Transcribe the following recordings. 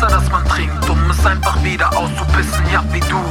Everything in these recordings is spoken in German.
Wasser, das man trinkt, um es einfach wieder auszupissen. Ja, wie du,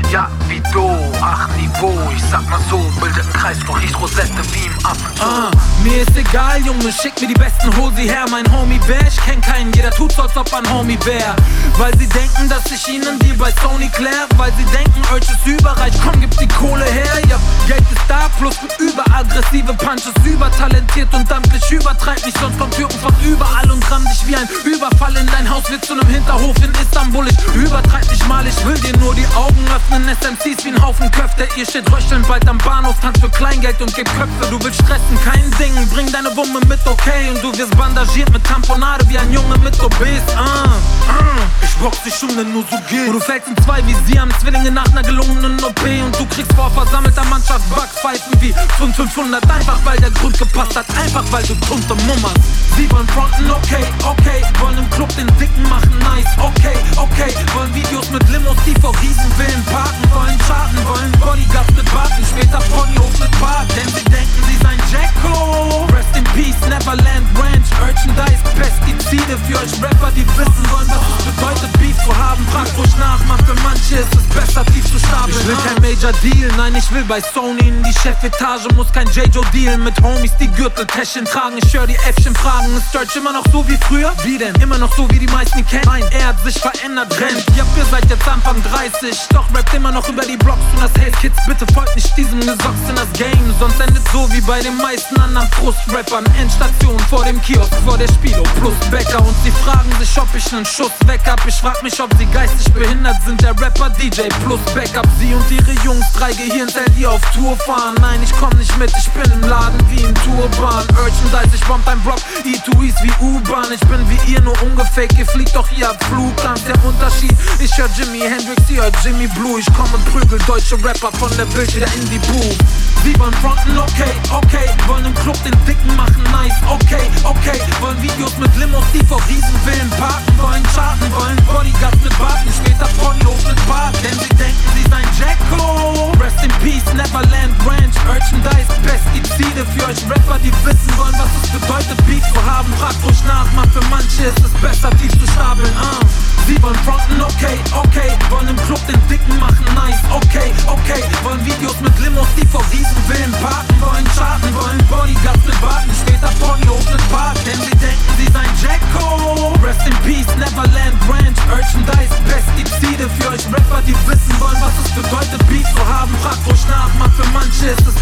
ach Niveau, ich sag mal so, bildet einen Kreis, doch hieß Rosette wie im Affenzoo. Mir ist egal, Junge, schick mir die besten, hol sie her. Mein Homie wär, ich kenn keinen, jeder tut's, als ob ein Homie wär. Weil sie denken, dass ich ihnen die bei Sony klär. Weil sie denken, euch ist überreich, komm, gib die Kohle her. Ja, Geld ist da, plus überaggressive Punches, übertalentiert und amtlich, übertreib nicht, sonst kommt Türken von überall und ramm dich wie ein Überfall in dein Haus, wird zu nem Hinterhof in Istanbul. Ich übertreib nicht mal, ich will dir nur die Augen öffnen. SMCs wie ein Haufen Köfte, ihr steht röchelnd bald am Bahnhof, tanzt für Kleingeld und gebt Köpfe. Du willst stressen, kein Ding, bring deine Wumme mit, okay. Und du wirst bandagiert mit Tamponade wie ein Junge mit Obes. Ich box die Stunde nur so geht. Und du fällst in zwei wie sie, haben Zwillinge nach einer gelungenen OP. Und du kriegst vor versammelter Mannschaft Backpfeifen wie 500. Einfach weil der Grund gepasst hat, einfach weil du drunter mummerst. Sie wollen fronten, okay, wollen im Club den Dicken machen, nice, okay, wollen Videos mit Limos, die vor Riesenvillen parken, wollen Charten, wollen Bodyguards mit Barten, später Ponyhof mit Bart, denn sie denken, sie seien Jacko. Rest in Peace, Neverland Ranch, Merchandise, Pestizide für euch Rapper, die wissen wollen, was es bedeutet, Beef zu haben. Fragt ruhig nach, man, für manche ist es besser, tief zu stapeln. Ich will kein Major Deal, nein, ich will bei Sony in die Chefetage, muss kein J-Joe dealen mit Homies, die Gürteltäschchen tragen. Ich hör die Äffchen fragen, ist Deutsch immer noch so wie früher? Wie denn? Immer noch so wie die meisten ihn kennen? Nein, er hat sich verändert, rennt. Ja, ihr seid jetzt Anfang 30, doch rappt immer noch über die Blocks und das Hate. Kids, bitte folgt nicht diesem Gesocks in das Game, sonst endet so wie bei den meisten anderen Frust-Rappern. Endstation vor dem Kiosk, vor der Spilo plus Bäcker. Und sie fragen sich, ob ich nen Schuss weg hab. Ich frag mich, ob sie geistig behindert sind. Der Rapper DJ plus Backup. Sie und ihre Jungs, 3 Gehirnzellen, die auf Tour fahren. Nein, ich komm nicht mit, ich bin im Laden wie im Turban. Merchandise, ich bomb dein Block, E2Es wie U-Bahn. Ich bin wie ihr, nur ungefaked, ihr fliegt doch, ihr habt Flugangst. Der Unterschied, ich hör Jimi Hendrix, ihr hört Jimmy Blue. Ich komm und prügel deutsche Rapper von der Bild wieder in die Booth. Sie wollen fronten, okay, wollen im Club den Dicken machen, nice, okay, wollen Videos mit Limos, die vor Riesenvillen parken, wollen Charten, wollen Bodyguards mit Barten, später Ponyhof mit Bart, denn sie denken, sie seien Jacko. Rest in Peace, Neverland Ranch, Merchandise, Pestizide für euch Rapper, die wissen wollen, was es bedeutet, Beef zu haben. Fragt ruhig nach, man, für manche ist es besser, tief zu stapeln, Sie wollen fronten, okay, wollen im Club den Dicken machen, nice, okay, wollen Videos mit Limos, die vor Riesenvillen parken, wollen Charten, wollen Bodyguards mit Barten, später Ponyhof mit Bart, denn sie denken, sie seien Jacko. Rest in Peace, Neverland Ranch, Merchandise, Pestizide für euch Rapper, die wissen wollen, was es bedeutet, Beef zu haben. Fragt ruhig nach, man, für manche ist es